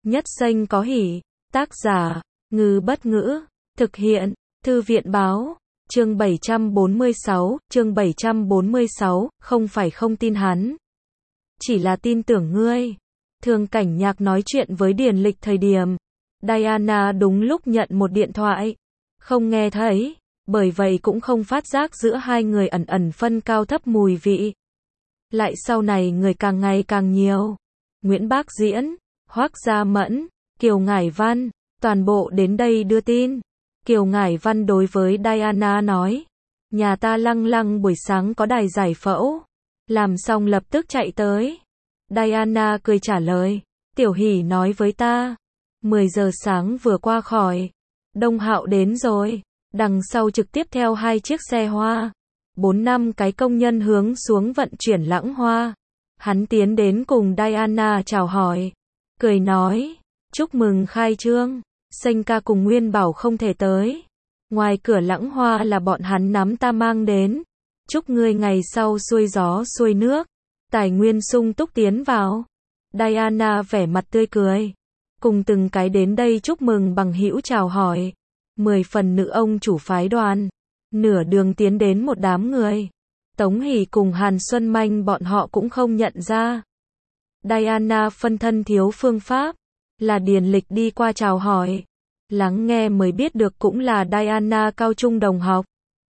Nhất Xanh có hỉ. Tác giả, Ngư Bất Ngữ. Thực hiện, Thư viện Báo. Chương 746, không phải không tin hắn. Chỉ là tin tưởng ngươi. Thường Cảnh Nhạc nói chuyện với Điền Lịch thời điểm. Diana đúng lúc nhận một điện thoại. Không nghe thấy, bởi vậy cũng không phát giác giữa hai người ẩn ẩn phân cao thấp mùi vị. Lại sau này người càng ngày càng nhiều. Nguyễn Bác Diễn, Hoắc Gia Mẫn, Kiều Ngải Văn, toàn bộ đến đây đưa tin. Kiều Ngải Văn đối với Diana nói, nhà ta lăng buổi sáng có đài giải phẫu. Làm xong lập tức chạy tới. Diana cười trả lời, Tiểu Hỷ nói với ta, 10 giờ sáng vừa qua khỏi. Đông Hạo đến rồi, đằng sau trực tiếp theo 2 chiếc xe hoa. 4-5 cái công nhân hướng xuống vận chuyển lãng hoa. Hắn tiến đến cùng Diana chào hỏi. Cười nói, chúc mừng khai trương. Xanh ca cùng Nguyên Bảo không thể tới. Ngoài cửa lãng hoa là bọn hắn nắm ta mang đến. Chúc ngươi ngày sau xuôi gió xuôi nước. Tài nguyên sung túc tiến vào. Diana vẻ mặt tươi cười. Cùng từng cái đến đây chúc mừng bằng hữu chào hỏi. 10 phần nữ ông chủ phái đoàn. Nửa đường tiến đến một đám người. Tống Hỷ cùng Hàn Xuân Manh bọn họ cũng không nhận ra. Diana phân thân thiếu phương pháp. Là Điền Lịch đi qua chào hỏi. Lắng nghe mới biết được cũng là Diana cao trung đồng học.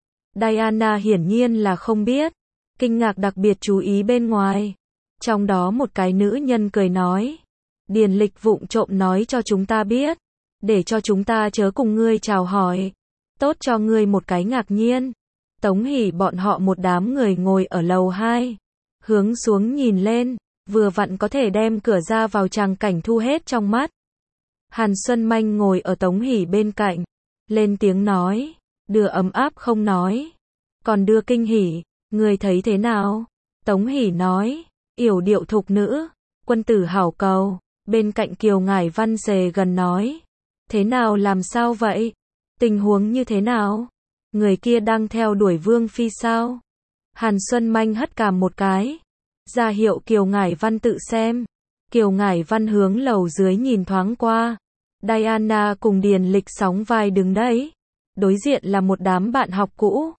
Diana hiển nhiên là không biết. Kinh ngạc đặc biệt chú ý bên ngoài. Trong đó một cái nữ nhân cười nói. Điền Lịch vụng trộm nói cho chúng ta biết. Để cho chúng ta chớ cùng ngươi chào hỏi. Tốt cho ngươi một cái ngạc nhiên. Tống Hỷ bọn họ một đám người ngồi ở lầu 2. Hướng xuống nhìn lên. Vừa vặn có thể đem cửa ra vào tràng cảnh thu hết trong mắt. Hàn Xuân Manh ngồi ở Tống Hỷ bên cạnh. Lên tiếng nói. Đưa ấm áp không nói. Còn đưa kinh hỉ. Người thấy thế nào? Tống Hỷ nói. Yểu điệu thục nữ. Quân tử hảo cầu. Bên cạnh Kiều Ngải Văn xề gần nói. Thế nào làm sao vậy? Tình huống như thế nào? Người kia đang theo đuổi Vương Phi sao? Hàn Xuân Manh hất cằm một cái. Ra hiệu Kiều Ngải Văn tự xem. Kiều Ngải Văn hướng lầu dưới nhìn thoáng qua. Diana cùng Điền Lịch sóng vai đứng đấy. Đối diện là một đám bạn học cũ.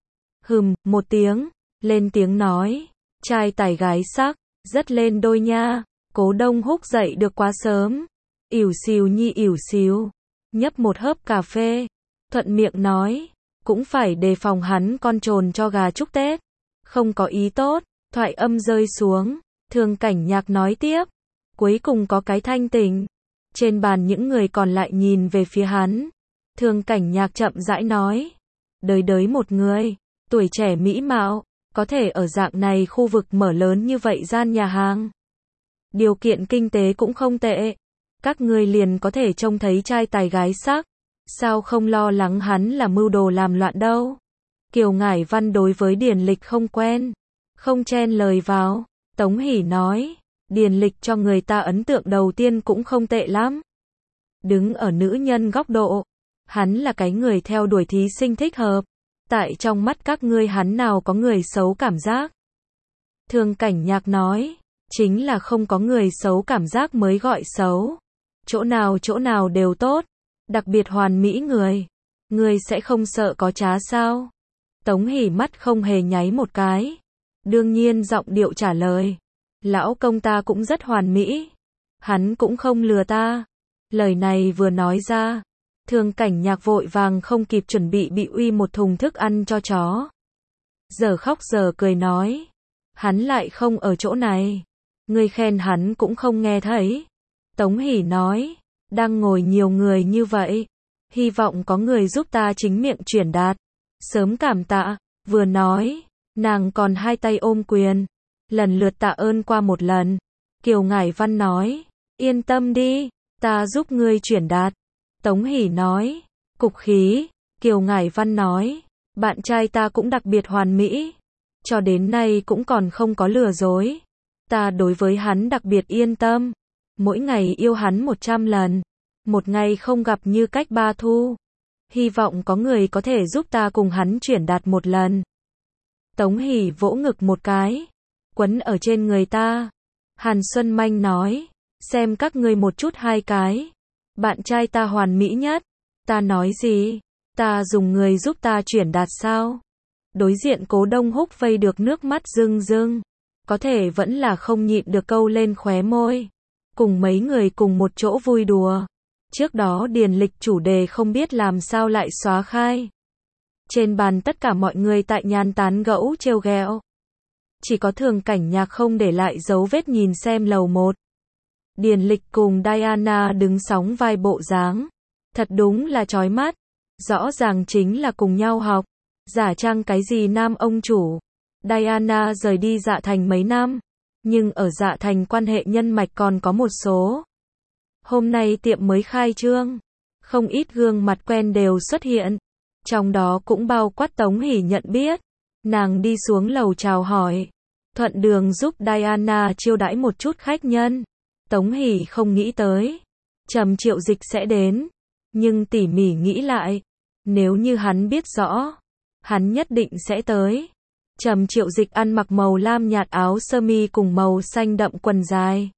Một tiếng. Lên tiếng nói. Trai tài gái sắc. Rất lên đôi nha. Cố Đông Húc dậy được quá sớm. Ỉu xìu nhi ỉu xìu. Nhấp một hớp cà phê. Thuận miệng nói. Cũng phải đề phòng hắn con trồn cho gà chúc Tết. Không có ý tốt. Thoại âm rơi xuống. Thường Cảnh Nhạc nói tiếp. Cuối cùng có cái thanh tỉnh. Trên bàn những người còn lại nhìn về phía hắn. Thường Cảnh Nhạc chậm rãi nói. Đời một người. Tuổi trẻ mỹ mạo. Có thể ở dạng này khu vực mở lớn như vậy gian nhà hàng. Điều kiện kinh tế cũng không tệ. Các ngươi liền có thể trông thấy trai tài gái sắc. Sao không lo lắng hắn là mưu đồ làm loạn đâu? Kiều Ngải Văn đối với Điền Lịch không quen. Không chen lời vào. Tống Hỷ nói. Điền Lịch cho người ta ấn tượng đầu tiên cũng không tệ lắm. Đứng ở nữ nhân góc độ. Hắn là cái người theo đuổi thí sinh thích hợp. Tại trong mắt các ngươi hắn nào có người xấu cảm giác. Thường Cảnh Nhạc nói. Chính là không có người xấu cảm giác mới gọi xấu. Chỗ nào đều tốt. Đặc biệt hoàn mỹ người. Người sẽ không sợ có trá sao? Tống Hỷ mắt không hề nháy một cái. Đương nhiên giọng điệu trả lời. Lão công ta cũng rất hoàn mỹ. Hắn cũng không lừa ta. Lời này vừa nói ra. Thường Cảnh Nhạc vội vàng không kịp chuẩn bị uy một thùng thức ăn cho chó. Giờ khóc giờ cười nói. Hắn lại không ở chỗ này. Ngươi khen hắn cũng không nghe thấy. Tống Hỷ nói. Đang ngồi nhiều người như vậy. Hy vọng có người giúp ta chính miệng chuyển đạt. Sớm cảm tạ. Vừa nói. Nàng còn hai tay ôm quyền. Lần lượt tạ ơn qua một lần. Kiều Ngải Văn nói. Yên tâm đi. Ta giúp ngươi chuyển đạt. Tống Hỷ nói. Cục khí. Kiều Ngải Văn nói. Bạn trai ta cũng đặc biệt hoàn mỹ. Cho đến nay cũng còn không có lừa dối. Ta đối với hắn đặc biệt yên tâm. Mỗi ngày yêu hắn 100 lần. Một ngày không gặp như cách 3 thu. Hy vọng có người có thể giúp ta cùng hắn chuyển đạt một lần. Tống Hỷ vỗ ngực một cái. Quấn ở trên người ta. Hàn Xuân Manh nói. xem các ngươi một chút hai cái. Bạn trai ta hoàn mỹ nhất. Ta nói gì? Ta dùng người giúp ta chuyển đạt sao? Đối diện Cố Đông Húc vây được nước mắt rưng rưng. Có thể vẫn là không nhịn được câu lên khóe môi. Cùng mấy người cùng một chỗ vui đùa. Trước đó điền lịch chủ đề không biết làm sao lại xóa khai. Trên bàn tất cả mọi người tại nhàn tán gẫu trêu ghẹo. Chỉ có Thường Cảnh Nhạc không để lại dấu vết nhìn xem lầu 1. Điền lịch cùng Diana đứng sóng vai bộ dáng. Thật đúng là chói mắt. Rõ ràng chính là cùng nhau học. Giả trang cái gì nam ông chủ. Diana rời đi Dạ Thành mấy năm. Nhưng ở Dạ Thành quan hệ nhân mạch còn có một số. Hôm nay tiệm mới khai trương. Không ít gương mặt quen đều xuất hiện. Trong đó cũng bao quát Tống Hỷ nhận biết. Nàng đi xuống lầu chào hỏi. Thuận đường giúp Diana chiêu đãi một chút khách nhân. Tống Hỷ không nghĩ tới. Trầm Triệu Dịch sẽ đến. Nhưng tỉ mỉ nghĩ lại. Nếu như hắn biết rõ. Hắn nhất định sẽ tới. Trầm Triệu Dịch ăn mặc màu lam nhạt áo sơ mi cùng màu xanh đậm quần dài.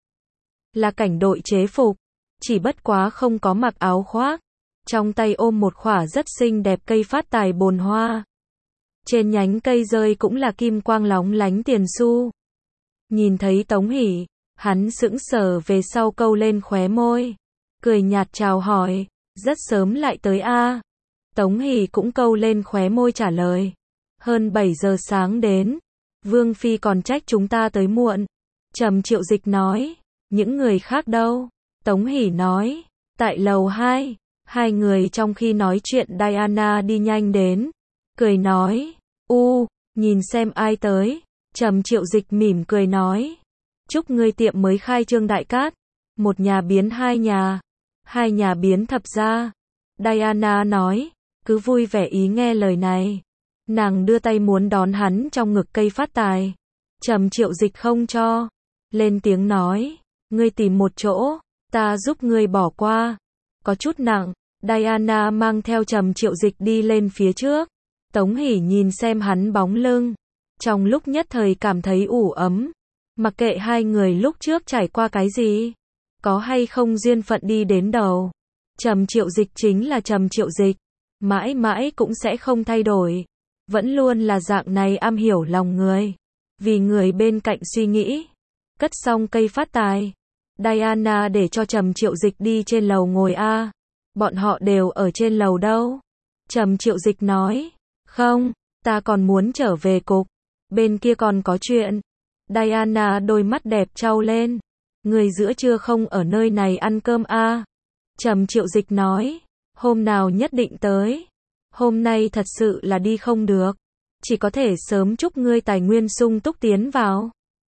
Là cảnh đội chế phục. Chỉ bất quá không có mặc áo khoác. Trong tay ôm một khỏa rất xinh đẹp cây phát tài bồn hoa. Trên nhánh cây rơi cũng là kim quang lóng lánh tiền xu. Nhìn thấy Tống Hỷ, hắn sững sờ về sau câu lên khóe môi. Cười nhạt chào hỏi, rất sớm lại tới a. Tống Hỷ cũng câu lên khóe môi trả lời. Hơn 7 giờ sáng đến. Vương Phi còn trách chúng ta tới muộn. Trầm Triệu Dịch nói. Những người khác đâu? Tống Hỷ nói. Tại lầu 2. Hai người trong khi nói chuyện Diana đi nhanh đến. Cười nói. Nhìn xem ai tới. Trầm Triệu Dịch mỉm cười nói. Chúc ngươi tiệm mới khai trương đại cát. Một nhà biến hai nhà. Hai nhà biến thập gia. Diana nói. Cứ vui vẻ ý nghe lời này. Nàng đưa tay muốn đón hắn trong ngực cây phát tài. Trầm Triệu Dịch không cho. Lên tiếng nói. Ngươi tìm một chỗ. Ta giúp ngươi bỏ qua. Có chút nặng. Diana mang theo Trầm Triệu Dịch đi lên phía trước. Tống Hỷ nhìn xem hắn bóng lưng. Trong lúc nhất thời cảm thấy ủ ấm. Mặc kệ hai người lúc trước trải qua cái gì. Có hay không duyên phận đi đến đầu. Trầm Triệu Dịch chính là Trầm Triệu Dịch. Mãi mãi cũng sẽ không thay đổi. Vẫn luôn là dạng này am hiểu lòng người. Vì người bên cạnh suy nghĩ. Cất xong cây phát tài. Diana để cho Trầm Triệu Dịch đi trên lầu ngồi a. Bọn họ đều ở trên lầu đâu. Trầm Triệu Dịch nói. Không, ta còn muốn trở về cục. Bên kia còn có chuyện. Diana đôi mắt đẹp trao lên. Người giữa trưa không ở nơi này ăn cơm a. Trầm Triệu Dịch nói. Hôm nào nhất định tới. Hôm nay thật sự là đi không được. Chỉ có thể sớm chúc ngươi tài nguyên sung túc tiến vào.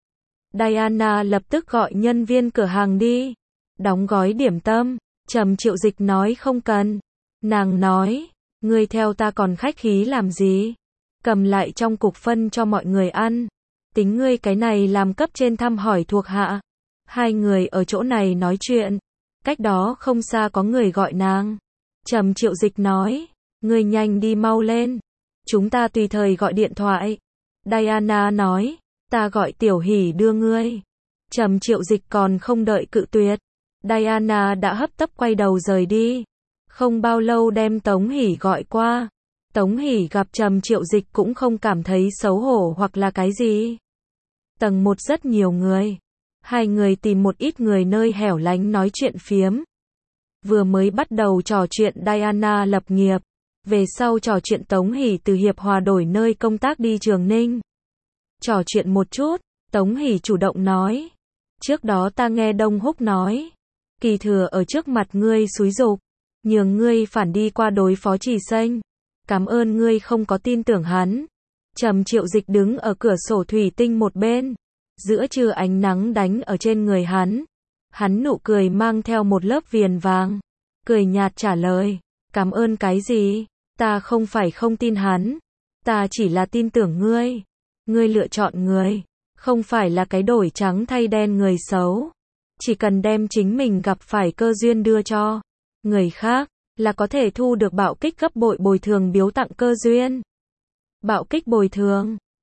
Diana lập tức gọi nhân viên cửa hàng đi. Đóng gói điểm tâm. Trầm Triệu Dịch nói không cần. Nàng nói. Ngươi theo ta còn khách khí làm gì? Cầm lại trong cục phân cho mọi người ăn. Tính ngươi cái này làm cấp trên thăm hỏi thuộc hạ. Hai người ở chỗ này nói chuyện. Cách đó không xa có người gọi nàng. Trầm Triệu Dịch nói. Ngươi nhanh đi mau lên. Chúng ta tùy thời gọi điện thoại. Diana nói. Ta gọi Tiểu Hỷ đưa ngươi. Trầm Triệu Dịch còn không đợi cự tuyệt. Diana đã hấp tấp quay đầu rời đi. Không bao lâu đem Tống Hỷ gọi qua. Tống Hỷ gặp Trầm Triệu Dịch cũng không cảm thấy xấu hổ hoặc là cái gì. Tầng 1 rất nhiều người. Hai người tìm một ít người nơi hẻo lánh nói chuyện phiếm. Vừa mới bắt đầu trò chuyện Diana lập nghiệp. Về sau trò chuyện Tống Hỷ từ Hiệp Hòa đổi nơi công tác đi Trường Ninh. Trò chuyện một chút, Tống Hỷ chủ động nói. Trước đó ta nghe Đông Húc nói. Kỳ Thừa ở trước mặt ngươi xúi giục. Nhường ngươi phản đi qua đối phó Trì Xanh. Cảm ơn ngươi không có tin tưởng hắn. Trầm Triệu Dịch đứng ở cửa sổ thủy tinh một bên. Giữa trưa ánh nắng đánh ở trên người hắn. Hắn nụ cười mang theo một lớp viền vàng. Cười nhạt trả lời. Cảm ơn cái gì? Ta không phải không tin hắn. Ta chỉ là tin tưởng ngươi. Ngươi lựa chọn người. Không phải là cái đổi trắng thay đen người xấu. Chỉ cần đem chính mình gặp phải cơ duyên đưa cho người khác, là có thể thu được bạo kích gấp bội bồi thường biếu tặng cơ duyên. Bạo kích bồi thường.